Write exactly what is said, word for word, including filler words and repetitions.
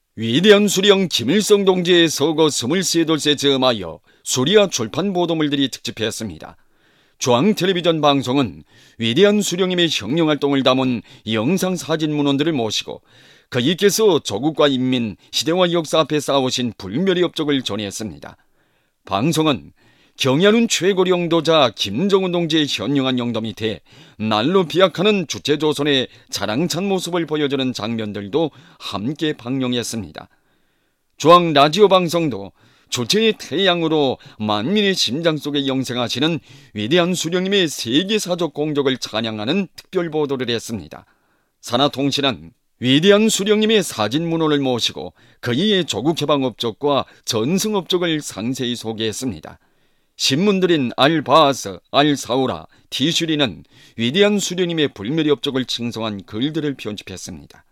위대한 수령 김일성 동지의 서거 스물세 돌세 즈음하여 수리아 출판 보도물들이 특집했습니다. 중앙텔레비전 방송은 위대한 수령님의 혁명활동을 담은 영상사진 문헌들을 모시고 그이께서 조국과 인민, 시대와 역사 앞에 쌓으신 불멸의 업적을 전했습니다. 방송은 경야룬 최고領導자 김정은 동지의 현명한 영도 밑에 날로 비약하는 주체조선의 자랑찬 모습을 보여주는 장면들도 함께 방영했습니다. 중앙 라디오 방송도 주체의 태양으로 만민의 심장 속에 영생하시는 위대한 수령님의 세계사적 공적을 찬양하는 특별 보도를 했습니다. 산하통신은 위대한 수령님의 사진 문헌을 모시고 그이의 조국해방 업적과 전승 업적을 상세히 소개했습니다. 신문들인 알바스, 알사우라, 티슈리는 위대한 수령님의 불멸의 업적을 칭송한 글들을 편집했습니다.